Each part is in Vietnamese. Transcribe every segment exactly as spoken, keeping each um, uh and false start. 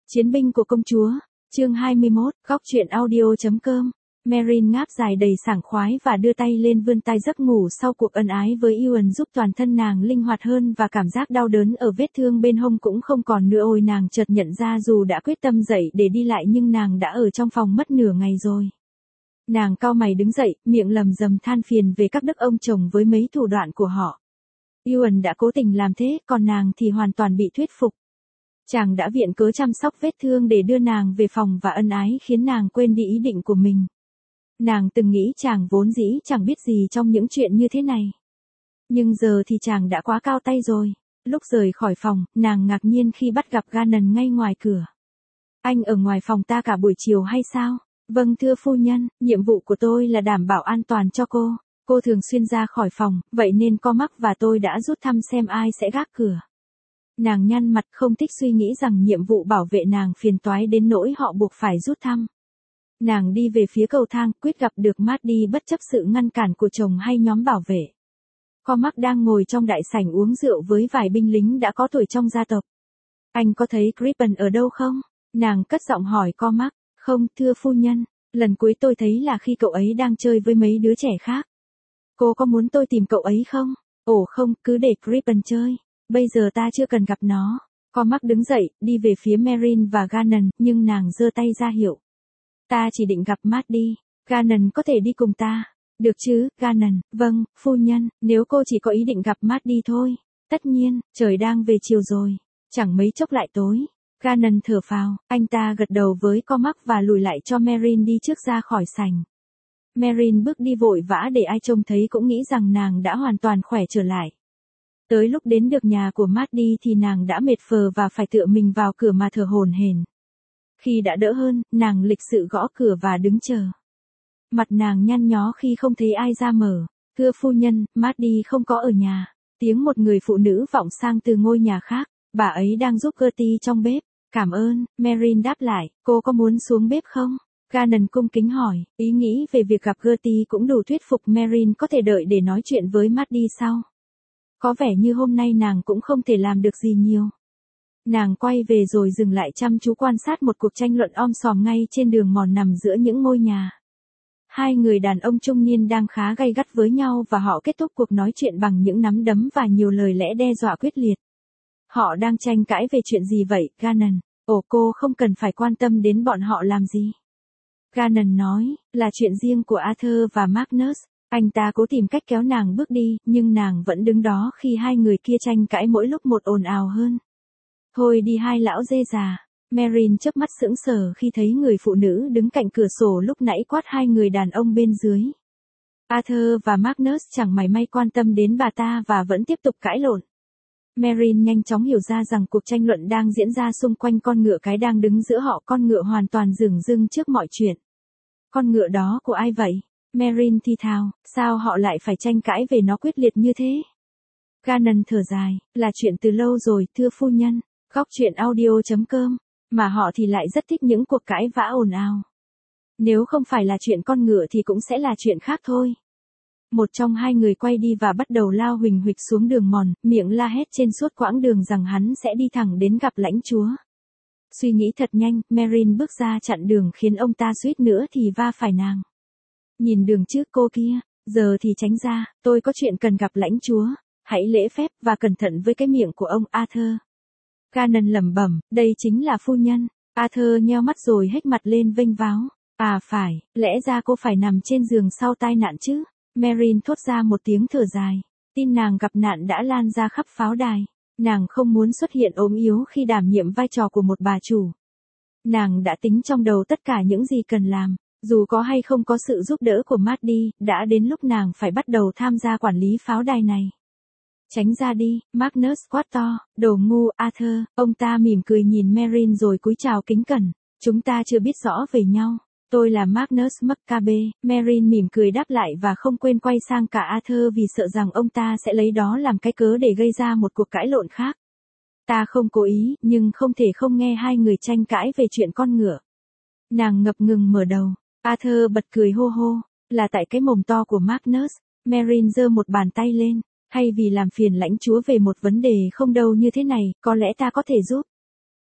Chiến binh của công chúa, chương hai mươi mốt, góc truyện audio.com. Merin ngáp dài đầy sảng khoái và đưa tay lên vươn tay giấc ngủ sau cuộc ân ái với Ewan giúp toàn thân nàng linh hoạt hơn và cảm giác đau đớn ở vết thương bên hông cũng không còn nữa. Ôi, nàng chợt nhận ra dù đã quyết tâm dậy để đi lại nhưng nàng đã ở trong phòng mất nửa ngày rồi. Nàng cau mày đứng dậy, miệng lầm rầm than phiền về các đức ông chồng với mấy thủ đoạn của họ. Ewan đã cố tình làm thế, còn nàng thì hoàn toàn bị thuyết phục. Chàng đã viện cớ chăm sóc vết thương để đưa nàng về phòng và ân ái khiến nàng quên đi ý định của mình. Nàng từng nghĩ chàng vốn dĩ chẳng biết gì trong những chuyện như thế này. Nhưng giờ thì chàng đã quá cao tay rồi. Lúc rời khỏi phòng, nàng ngạc nhiên khi bắt gặp Gannon ngay ngoài cửa. Anh ở ngoài phòng ta cả buổi chiều hay sao? Vâng thưa phu nhân, nhiệm vụ của tôi là đảm bảo an toàn cho cô. Cô thường xuyên ra khỏi phòng, vậy nên Cormac và tôi đã rút thăm xem ai sẽ gác cửa. Nàng nhăn mặt không thích suy nghĩ rằng nhiệm vụ bảo vệ nàng phiền toái đến nỗi họ buộc phải rút thăm. Nàng đi về phía cầu thang, quyết gặp được Maddie bất chấp sự ngăn cản của chồng hay nhóm bảo vệ. Cormac đang ngồi trong đại sảnh uống rượu với vài binh lính đã có tuổi trong gia tộc. Anh có thấy Crippen ở đâu không? Nàng cất giọng hỏi Cormac. Không, thưa phu nhân, lần cuối tôi thấy là khi cậu ấy đang chơi với mấy đứa trẻ khác. Cô có muốn tôi tìm cậu ấy không? Ồ không, cứ để Crippen chơi. Bây giờ ta chưa cần gặp nó. Cormac đứng dậy, đi về phía Merin và Gannon, nhưng nàng giơ tay ra hiệu. Ta chỉ định gặp Maddie. Gannon có thể đi cùng ta. Được chứ, Gannon? Vâng, phu nhân, nếu cô chỉ có ý định gặp Maddie thôi. Tất nhiên, trời đang về chiều rồi. Chẳng mấy chốc lại tối. Gannon thở phào, anh ta gật đầu với Cormac và lùi lại cho Merin đi trước ra khỏi sảnh. Merin bước đi vội vã để ai trông thấy cũng nghĩ rằng nàng đã hoàn toàn khỏe trở lại. Tới lúc đến được nhà của Maddie thì nàng đã mệt phờ và phải tựa mình vào cửa mà thở hổn hển. Khi đã đỡ hơn, nàng lịch sự gõ cửa và đứng chờ. Mặt nàng nhăn nhó khi không thấy ai ra mở. Thưa phu nhân, Maddie không có ở nhà. Tiếng một người phụ nữ vọng sang từ ngôi nhà khác. Bà ấy đang giúp Gertie trong bếp. Cảm ơn, Merin đáp lại. Cô có muốn xuống bếp không? Gannon cung kính hỏi. Ý nghĩ về việc gặp Gertie cũng đủ thuyết phục Merin có thể đợi để nói chuyện với Maddie sau. Có vẻ như hôm nay nàng cũng không thể làm được gì nhiều. Nàng quay về rồi dừng lại chăm chú quan sát một cuộc tranh luận om sòm ngay trên đường mòn nằm giữa những ngôi nhà. Hai người đàn ông trung niên đang khá gay gắt với nhau và họ kết thúc cuộc nói chuyện bằng những nắm đấm và nhiều lời lẽ đe dọa quyết liệt. Họ đang tranh cãi về chuyện gì vậy, Gannon? Ồ, cô không cần phải quan tâm đến bọn họ làm gì. Gannon nói, là chuyện riêng của Arthur và Magnus. Anh ta cố tìm cách kéo nàng bước đi, nhưng nàng vẫn đứng đó khi hai người kia tranh cãi mỗi lúc một ồn ào hơn. Thôi đi hai lão dê già. Merin chớp mắt sững sờ khi thấy người phụ nữ đứng cạnh cửa sổ lúc nãy quát hai người đàn ông bên dưới. Arthur và Magnus chẳng mảy may quan tâm đến bà ta và vẫn tiếp tục cãi lộn. Merin nhanh chóng hiểu ra rằng cuộc tranh luận đang diễn ra xung quanh con ngựa cái đang đứng giữa họ. Con ngựa hoàn toàn dửng dưng trước mọi chuyện. Con ngựa đó của ai vậy? Merin thì thào, sao họ lại phải tranh cãi về nó quyết liệt như thế? Gannon thở dài, là chuyện từ lâu rồi, thưa phu nhân. Góc truyện audio.com, mà họ thì lại rất thích những cuộc cãi vã ồn ào. Nếu không phải là chuyện con ngựa thì cũng sẽ là chuyện khác thôi. Một trong hai người quay đi và bắt đầu lao huỳnh huỵch xuống đường mòn, miệng la hét trên suốt quãng đường rằng hắn sẽ đi thẳng đến gặp lãnh chúa. Suy nghĩ thật nhanh, Merin bước ra chặn đường khiến ông ta suýt nữa thì va phải nàng. Nhìn đường trước cô kia, giờ thì tránh ra, tôi có chuyện cần gặp lãnh chúa, hãy lễ phép và cẩn thận với cái miệng của ông Arthur. Gannon lẩm bẩm, đây chính là phu nhân. Arthur nheo mắt rồi hếch mặt lên vênh váo. À phải, lẽ ra cô phải nằm trên giường sau tai nạn chứ. Merin thốt ra một tiếng thở dài. Tin nàng gặp nạn đã lan ra khắp pháo đài. Nàng không muốn xuất hiện ốm yếu khi đảm nhiệm vai trò của một bà chủ. Nàng đã tính trong đầu tất cả những gì cần làm. Dù có hay không có sự giúp đỡ của Maddie, đã đến lúc nàng phải bắt đầu tham gia quản lý pháo đài này. Tránh ra đi, Magnus quát to, đồ ngu, Arthur. Ông ta mỉm cười nhìn Merin rồi cúi chào kính cẩn. Chúng ta chưa biết rõ về nhau. Tôi là Magnus Maccabe. Merin mỉm cười đáp lại và không quên quay sang cả Arthur vì sợ rằng ông ta sẽ lấy đó làm cái cớ để gây ra một cuộc cãi lộn khác. Ta không cố ý, nhưng không thể không nghe hai người tranh cãi về chuyện con ngựa. Nàng ngập ngừng mở đầu. Arthur bật cười hô hô, là tại cái mồm to của Magnus. Merin giơ một bàn tay lên. Hay vì làm phiền lãnh chúa về một vấn đề không đâu như thế này, có lẽ ta có thể giúp.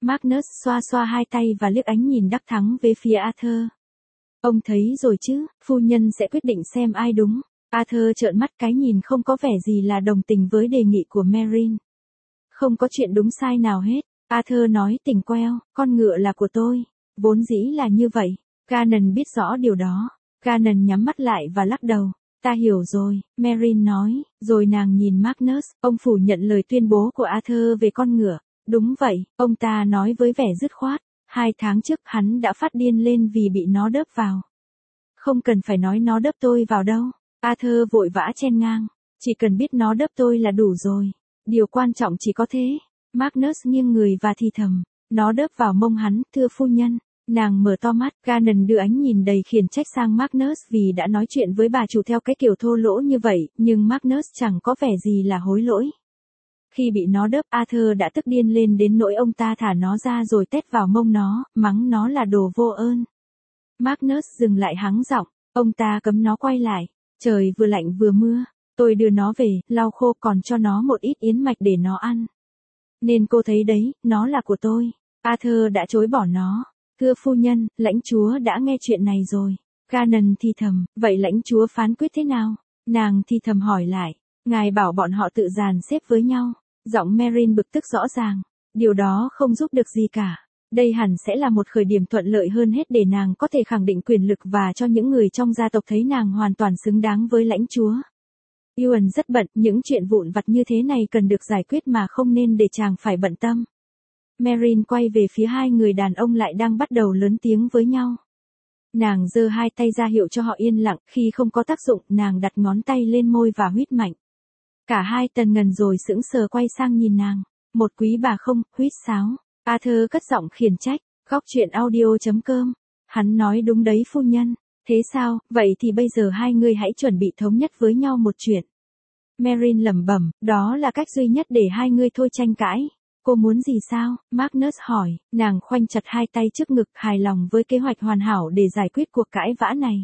Magnus xoa xoa hai tay và liếc ánh nhìn đắc thắng về phía Arthur. Ông thấy rồi chứ, phu nhân sẽ quyết định xem ai đúng. Arthur trợn mắt, cái nhìn không có vẻ gì là đồng tình với đề nghị của Merrin. Không có chuyện đúng sai nào hết. Arthur nói tỉnh queo, con ngựa là của tôi. Vốn dĩ là như vậy. Gannon biết rõ điều đó. Gannon nhắm mắt lại và lắc đầu. Ta hiểu rồi, Merrin nói, rồi nàng nhìn Magnus, ông phủ nhận lời tuyên bố của Arthur về con ngựa. Đúng vậy, ông ta nói với vẻ dứt khoát. Hai tháng trước hắn đã phát điên lên vì bị nó đớp vào. Không cần phải nói nó đớp tôi vào đâu. Arthur vội vã chen ngang. Chỉ cần biết nó đớp tôi là đủ rồi. Điều quan trọng chỉ có thế. Magnus nghiêng người và thì thầm. Nó đớp vào mông hắn, thưa phu nhân. Nàng mở to mắt, Gannon đưa ánh nhìn đầy khiển trách sang Magnus vì đã nói chuyện với bà chủ theo cái kiểu thô lỗ như vậy, nhưng Magnus chẳng có vẻ gì là hối lỗi. Khi bị nó đớp, Arthur đã tức điên lên đến nỗi ông ta thả nó ra rồi tét vào mông nó, mắng nó là đồ vô ơn. Magnus dừng lại hắng giọng, ông ta cấm nó quay lại. Trời vừa lạnh vừa mưa, tôi đưa nó về, lau khô còn cho nó một ít yến mạch để nó ăn. Nên cô thấy đấy, nó là của tôi. Arthur đã chối bỏ nó. Thưa phu nhân, lãnh chúa đã nghe chuyện này rồi. Gannon thì thầm, vậy lãnh chúa phán quyết thế nào? Nàng thì thầm hỏi lại, ngài bảo bọn họ tự dàn xếp với nhau. Giọng Merrin bực tức rõ ràng. Điều đó không giúp được gì cả. Đây hẳn sẽ là một khởi điểm thuận lợi hơn hết để nàng có thể khẳng định quyền lực và cho những người trong gia tộc thấy nàng hoàn toàn xứng đáng với lãnh chúa. Ewan rất bận, những chuyện vụn vặt như thế này cần được giải quyết mà không nên để chàng phải bận tâm. Merrin quay về phía hai người đàn ông lại đang bắt đầu lớn tiếng với nhau. Nàng giơ hai tay ra hiệu cho họ yên lặng, khi không có tác dụng, nàng đặt ngón tay lên môi và huýt mạnh. Cả hai tần ngần rồi sững sờ quay sang nhìn nàng. Một quý bà không, huýt sáo. Arthur cất giọng khiển trách, góc truyện audio chấm com. Hắn nói đúng đấy phu nhân. Thế sao, vậy thì bây giờ hai người hãy chuẩn bị thống nhất với nhau một chuyện. Merrin lẩm bẩm, đó là cách duy nhất để hai người thôi tranh cãi. Cô muốn gì sao? Magnus hỏi, nàng khoanh chặt hai tay trước ngực, hài lòng với kế hoạch hoàn hảo để giải quyết cuộc cãi vã này.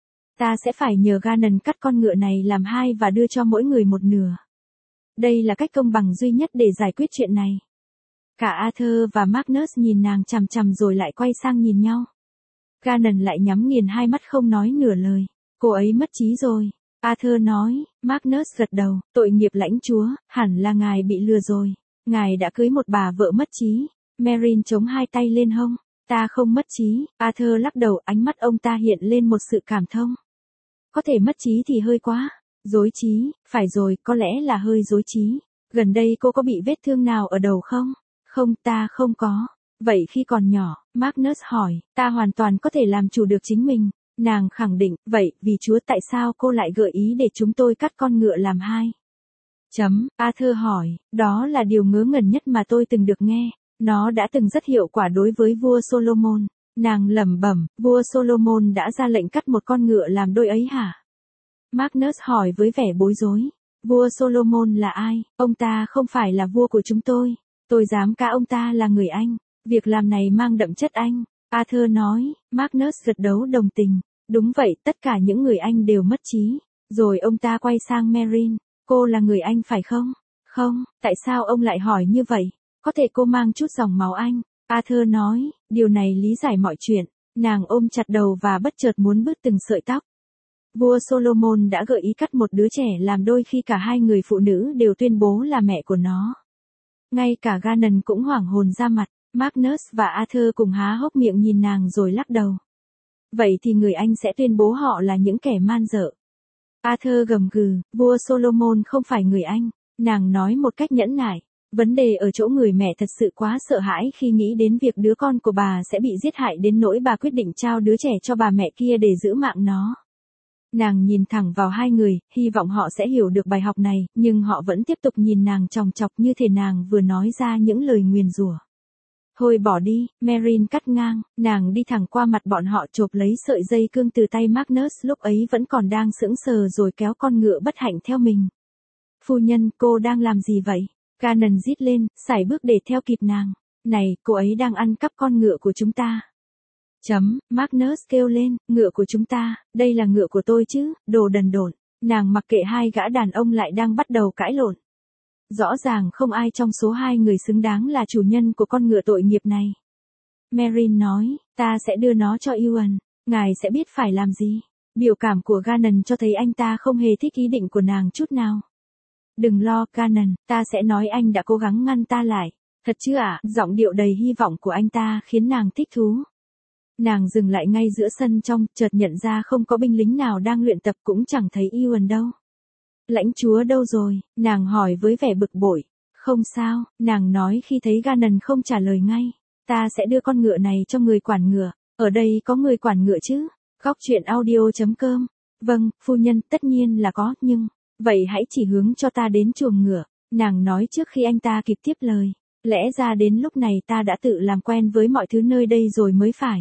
Ta sẽ phải nhờ Gannon cắt con ngựa này làm hai và đưa cho mỗi người một nửa. Đây là cách công bằng duy nhất để giải quyết chuyện này. Cả Arthur và Magnus nhìn nàng chằm chằm rồi lại quay sang nhìn nhau. Gannon lại nhắm nghiền hai mắt không nói nửa lời. Cô ấy mất trí rồi. Arthur nói, Magnus gật đầu, tội nghiệp lãnh chúa, hẳn là ngài bị lừa rồi. Ngài đã cưới một bà vợ mất trí. Merrin chống hai tay lên hông. Ta không mất trí. Arthur lắc đầu, ánh mắt ông ta hiện lên một sự cảm thông. Có thể mất trí thì hơi quá. Dối trí, phải rồi, có lẽ là hơi dối trí. Gần đây cô có bị vết thương nào ở đầu không? Không, ta không có. Vậy khi còn nhỏ, Magnus hỏi, ta hoàn toàn có thể làm chủ được chính mình. Nàng khẳng định, vậy, vì Chúa tại sao cô lại gợi ý để chúng tôi cắt con ngựa làm hai? Chấm, Arthur hỏi, đó là điều ngớ ngẩn nhất mà tôi từng được nghe. Nó đã từng rất hiệu quả đối với vua Solomon. Nàng lẩm bẩm, vua Solomon đã ra lệnh cắt một con ngựa làm đôi ấy hả? Magnus hỏi với vẻ bối rối. Vua Solomon là ai? Ông ta không phải là vua của chúng tôi. Tôi dám cá ông ta là người Anh. Việc làm này mang đậm chất Anh. Arthur nói, Magnus gật đầu đồng tình. Đúng vậy, tất cả những người Anh đều mất trí. Rồi ông ta quay sang Merrin. Cô là người Anh phải không? Không, tại sao ông lại hỏi như vậy? Có thể cô mang chút dòng máu Anh. Arthur nói, điều này lý giải mọi chuyện. Nàng ôm chặt đầu và bất chợt muốn bứt từng sợi tóc. Vua Solomon đã gợi ý cắt một đứa trẻ làm đôi khi cả hai người phụ nữ đều tuyên bố là mẹ của nó. Ngay cả Gannon cũng hoảng hồn ra mặt. Magnus và Arthur cùng há hốc miệng nhìn nàng rồi lắc đầu. Vậy thì người Anh sẽ tuyên bố họ là những kẻ man dợ. Arthur gầm gừ, vua Solomon không phải người Anh. Nàng nói một cách nhẫn nại. Vấn đề ở chỗ người mẹ thật sự quá sợ hãi khi nghĩ đến việc đứa con của bà sẽ bị giết hại đến nỗi bà quyết định trao đứa trẻ cho bà mẹ kia để giữ mạng nó. Nàng nhìn thẳng vào hai người, hy vọng họ sẽ hiểu được bài học này, nhưng họ vẫn tiếp tục nhìn nàng chòng chọc như thể nàng vừa nói ra những lời nguyền rủa. Thôi bỏ đi, Merrin cắt ngang, nàng đi thẳng qua mặt bọn họ chộp lấy sợi dây cương từ tay Magnus lúc ấy vẫn còn đang sững sờ rồi kéo con ngựa bất hạnh theo mình. Phu nhân, cô đang làm gì vậy? Gannon rít lên, sải bước để theo kịp nàng. Này, cô ấy đang ăn cắp con ngựa của chúng ta. Chấm, Magnus kêu lên, ngựa của chúng ta, đây là ngựa của tôi chứ, đồ đần độn. Nàng mặc kệ hai gã đàn ông lại đang bắt đầu cãi lộn. Rõ ràng không ai trong số hai người xứng đáng là chủ nhân của con ngựa tội nghiệp này. Merin nói, ta sẽ đưa nó cho Ewan, ngài sẽ biết phải làm gì. Biểu cảm của Gannon cho thấy anh ta không hề thích ý định của nàng chút nào. Đừng lo, Gannon, ta sẽ nói anh đã cố gắng ngăn ta lại. Thật chứ ạ, à? Giọng điệu đầy hy vọng của anh ta khiến nàng thích thú. Nàng dừng lại ngay giữa sân trong, chợt nhận ra không có binh lính nào đang luyện tập, cũng chẳng thấy Ewan đâu. Lãnh chúa đâu rồi? Nàng hỏi với vẻ bực bội. Không sao, nàng nói khi thấy Gannon không trả lời ngay. Ta sẽ đưa con ngựa này cho người quản ngựa. Ở đây có người quản ngựa chứ? Góc truyện audio chấm com. Vâng, phu nhân, tất nhiên là có, nhưng... Vậy hãy chỉ hướng cho ta đến chuồng ngựa. Nàng nói trước khi anh ta kịp tiếp lời. Lẽ ra đến lúc này ta đã tự làm quen với mọi thứ nơi đây rồi mới phải.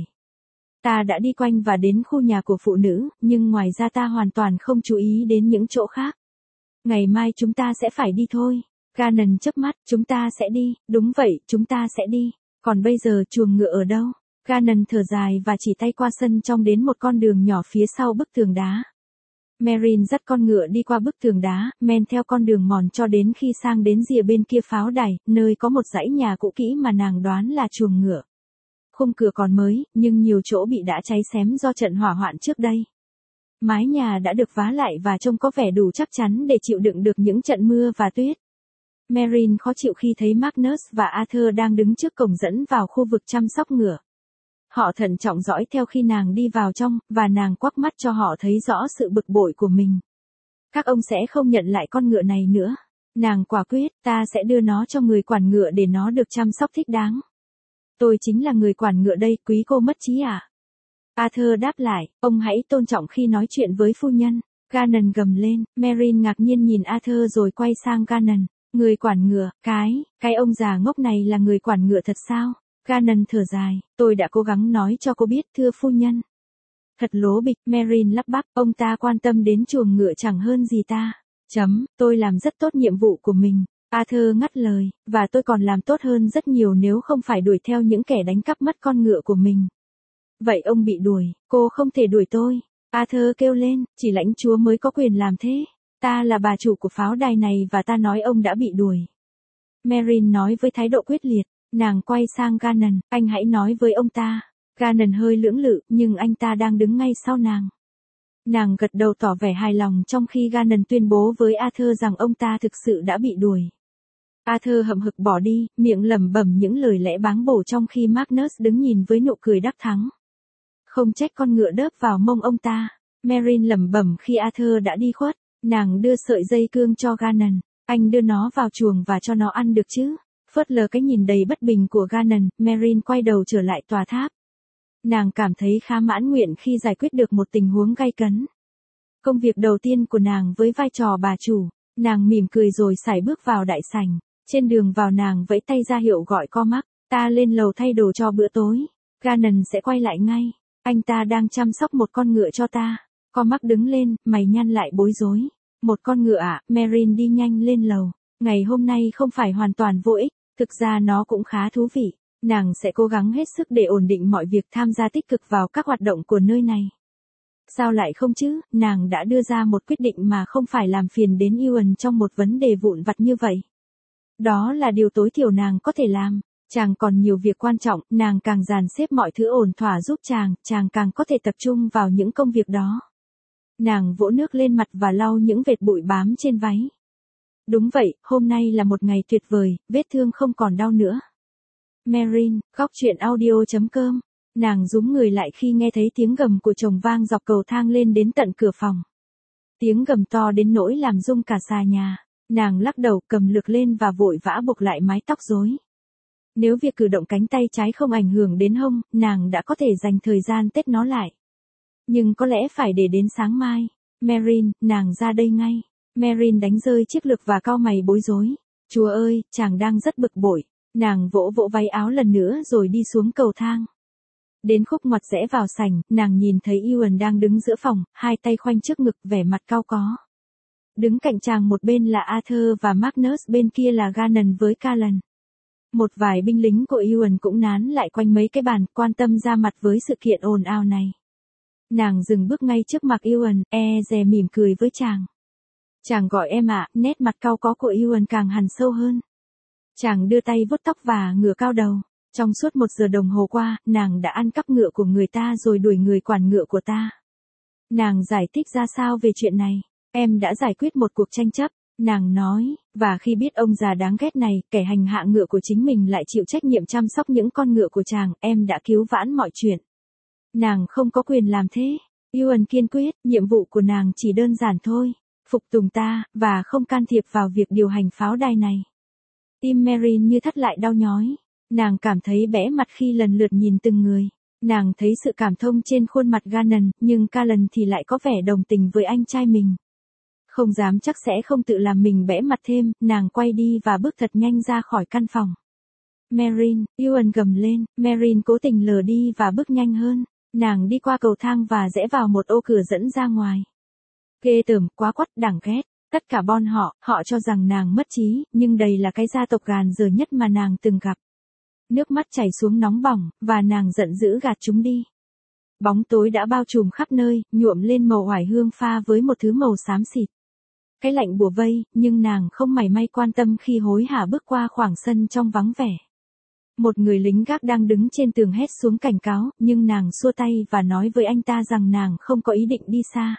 Ta đã đi quanh và đến khu nhà của phụ nữ, nhưng ngoài ra ta hoàn toàn không chú ý đến những chỗ khác. Ngày mai chúng ta sẽ phải đi thôi. Gannon chớp mắt, chúng ta sẽ đi, đúng vậy, chúng ta sẽ đi. Còn bây giờ chuồng ngựa ở đâu? Gannon thở dài và chỉ tay qua sân trong đến một con đường nhỏ phía sau bức tường đá. Merin dắt con ngựa đi qua bức tường đá, men theo con đường mòn cho đến khi sang đến rìa bên kia pháo đài, nơi có một dãy nhà cũ kỹ mà nàng đoán là chuồng ngựa. Khung cửa còn mới, nhưng nhiều chỗ bị đã cháy xém do trận hỏa hoạn trước đây. Mái nhà đã được vá lại và trông có vẻ đủ chắc chắn để chịu đựng được những trận mưa và tuyết. Merin khó chịu khi thấy Magnus và Arthur đang đứng trước cổng dẫn vào khu vực chăm sóc ngựa. Họ thận trọng dõi theo khi nàng đi vào trong, và nàng quắc mắt cho họ thấy rõ sự bực bội của mình. Các ông sẽ không nhận lại con ngựa này nữa. Nàng quả quyết, ta sẽ đưa nó cho người quản ngựa để nó được chăm sóc thích đáng. Tôi chính là người quản ngựa đây, quý cô mất trí à? Arthur đáp lại, ông hãy tôn trọng khi nói chuyện với phu nhân. Gannon gầm lên, Merin ngạc nhiên nhìn Arthur rồi quay sang Gannon. Người quản ngựa, cái, cái ông già ngốc này là người quản ngựa thật sao? Gannon thở dài, tôi đã cố gắng nói cho cô biết thưa phu nhân. Thật lố bịch, Merin lắp bắp, ông ta quan tâm đến chuồng ngựa chẳng hơn gì ta. Chấm, tôi làm rất tốt nhiệm vụ của mình. Arthur ngắt lời, và tôi còn làm tốt hơn rất nhiều nếu không phải đuổi theo những kẻ đánh cắp mất con ngựa của mình. Vậy ông bị đuổi, cô không thể đuổi tôi. Arthur kêu lên, chỉ lãnh chúa mới có quyền làm thế. Ta là bà chủ của pháo đài này và ta nói ông đã bị đuổi. Merin nói với thái độ quyết liệt. Nàng quay sang Gannon, anh hãy nói với ông ta. Gannon hơi lưỡng lự, nhưng anh ta đang đứng ngay sau nàng. Nàng gật đầu tỏ vẻ hài lòng trong khi Gannon tuyên bố với Arthur rằng ông ta thực sự đã bị đuổi. Arthur hậm hực bỏ đi, miệng lẩm bẩm những lời lẽ báng bổ trong khi Magnus đứng nhìn với nụ cười đắc thắng. Không trách con ngựa đớp vào mông ông ta. Merin lẩm bẩm khi Arthur đã đi khuất. Nàng đưa sợi dây cương cho Gannon. Anh đưa nó vào chuồng và cho nó ăn được chứ? Phớt lờ cái nhìn đầy bất bình của Gannon, Merin quay đầu trở lại tòa tháp. Nàng cảm thấy khá mãn nguyện khi giải quyết được một tình huống gay cấn. Công việc đầu tiên của nàng với vai trò bà chủ, nàng mỉm cười rồi sải bước vào đại sảnh. Trên đường vào nàng vẫy tay ra hiệu gọi Cormac, ta lên lầu thay đồ cho bữa tối. Gannon sẽ quay lại ngay, anh ta đang chăm sóc một con ngựa cho ta. Cormac đứng lên, mày nhăn lại bối rối. Một con ngựa ạ, à? Merin đi nhanh lên lầu. Ngày hôm nay không phải hoàn toàn vô ích. Thực ra nó cũng khá thú vị, nàng sẽ cố gắng hết sức để ổn định mọi việc, tham gia tích cực vào các hoạt động của nơi này. Sao lại không chứ, nàng đã đưa ra một quyết định mà không phải làm phiền đến Ewan trong một vấn đề vụn vặt như vậy. Đó là điều tối thiểu nàng có thể làm, chàng còn nhiều việc quan trọng, nàng càng dàn xếp mọi thứ ổn thỏa giúp chàng, chàng càng có thể tập trung vào những công việc đó. Nàng vỗ nước lên mặt và lau những vệt bụi bám trên váy. Đúng vậy, hôm nay là một ngày tuyệt vời, vết thương không còn đau nữa. Merin, góc truyện audio chấm com. Nàng rúm người lại khi nghe thấy tiếng gầm của chồng vang dọc cầu thang lên đến tận cửa phòng. Tiếng gầm to đến nỗi làm rung cả xà nhà. Nàng lắc đầu, cầm lược lên và vội vã buộc lại mái tóc rối. Nếu việc cử động cánh tay trái không ảnh hưởng đến hông, nàng đã có thể dành thời gian tết nó lại. Nhưng có lẽ phải để đến sáng mai. Merin, nàng ra đây ngay. Merin đánh rơi chiếc lược và cau mày bối rối. Chúa ơi, chàng đang rất bực bội. Nàng vỗ vỗ váy áo lần nữa rồi đi xuống cầu thang. Đến khúc ngoặt rẽ vào sảnh, nàng nhìn thấy Ewan đang đứng giữa phòng, hai tay khoanh trước ngực, vẻ mặt cau có. Đứng cạnh chàng một bên là Arthur và Magnus, bên kia là Gannon với Callan. Một vài binh lính của Ewan cũng nán lại quanh mấy cái bàn, quan tâm ra mặt với sự kiện ồn ào này. Nàng dừng bước ngay trước mặt Ewan, e dè mỉm cười với chàng. Chàng gọi em ạ, nét mặt cau có của Ewan càng hằn sâu hơn. Chàng đưa tay vuốt tóc và ngửa cao đầu. Trong suốt một giờ đồng hồ qua, nàng đã ăn cắp ngựa của người ta rồi đuổi người quản ngựa của ta. Nàng giải thích ra sao về chuyện này? Em đã giải quyết một cuộc tranh chấp, nàng nói, và khi biết ông già đáng ghét này, kẻ hành hạ ngựa của chính mình lại chịu trách nhiệm chăm sóc những con ngựa của chàng, em đã cứu vãn mọi chuyện. Nàng không có quyền làm thế. Ewan kiên quyết, nhiệm vụ của nàng chỉ đơn giản thôi. Phục tùng ta, và không can thiệp vào việc điều hành pháo đài này. Tim Merrin như thắt lại đau nhói. Nàng cảm thấy bẽ mặt khi lần lượt nhìn từng người. Nàng thấy sự cảm thông trên khuôn mặt Gannon, nhưng Callan thì lại có vẻ đồng tình với anh trai mình. Không dám chắc sẽ không tự làm mình bẽ mặt thêm, nàng quay đi và bước thật nhanh ra khỏi căn phòng. Merrin, Ewan gầm lên, Merrin cố tình lờ đi và bước nhanh hơn. Nàng đi qua cầu thang và rẽ vào một ô cửa dẫn ra ngoài. Ghê tởm, quá quắt, đáng ghét. Tất cả bọn họ, họ cho rằng nàng mất trí, nhưng đây là cái gia tộc gàn dở nhất mà nàng từng gặp. Nước mắt chảy xuống nóng bỏng, và nàng giận dữ gạt chúng đi. Bóng tối đã bao trùm khắp nơi, nhuộm lên màu oải hương pha với một thứ màu xám xịt. Cái lạnh bủa vây, nhưng nàng không mảy may quan tâm khi hối hả bước qua khoảng sân trong vắng vẻ. Một người lính gác đang đứng trên tường hét xuống cảnh cáo, nhưng nàng xua tay và nói với anh ta rằng nàng không có ý định đi xa.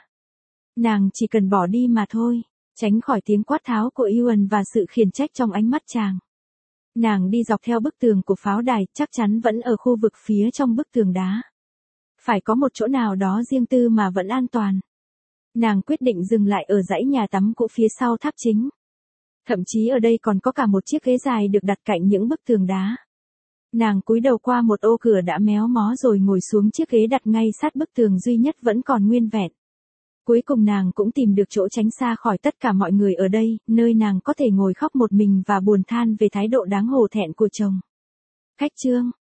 Nàng chỉ cần bỏ đi mà thôi, tránh khỏi tiếng quát tháo của Ewan và sự khiển trách trong ánh mắt chàng. Nàng đi dọc theo bức tường của pháo đài, chắc chắn vẫn ở khu vực phía trong bức tường đá. Phải có một chỗ nào đó riêng tư mà vẫn an toàn. Nàng quyết định dừng lại ở dãy nhà tắm cũ phía sau tháp chính. Thậm chí ở đây còn có cả một chiếc ghế dài được đặt cạnh những bức tường đá. Nàng cúi đầu qua một ô cửa đã méo mó rồi ngồi xuống chiếc ghế đặt ngay sát bức tường duy nhất vẫn còn nguyên vẹn. Cuối cùng nàng cũng tìm được chỗ tránh xa khỏi tất cả mọi người ở đây, nơi nàng có thể ngồi khóc một mình và buồn than về thái độ đáng hổ thẹn của chồng. Khách chương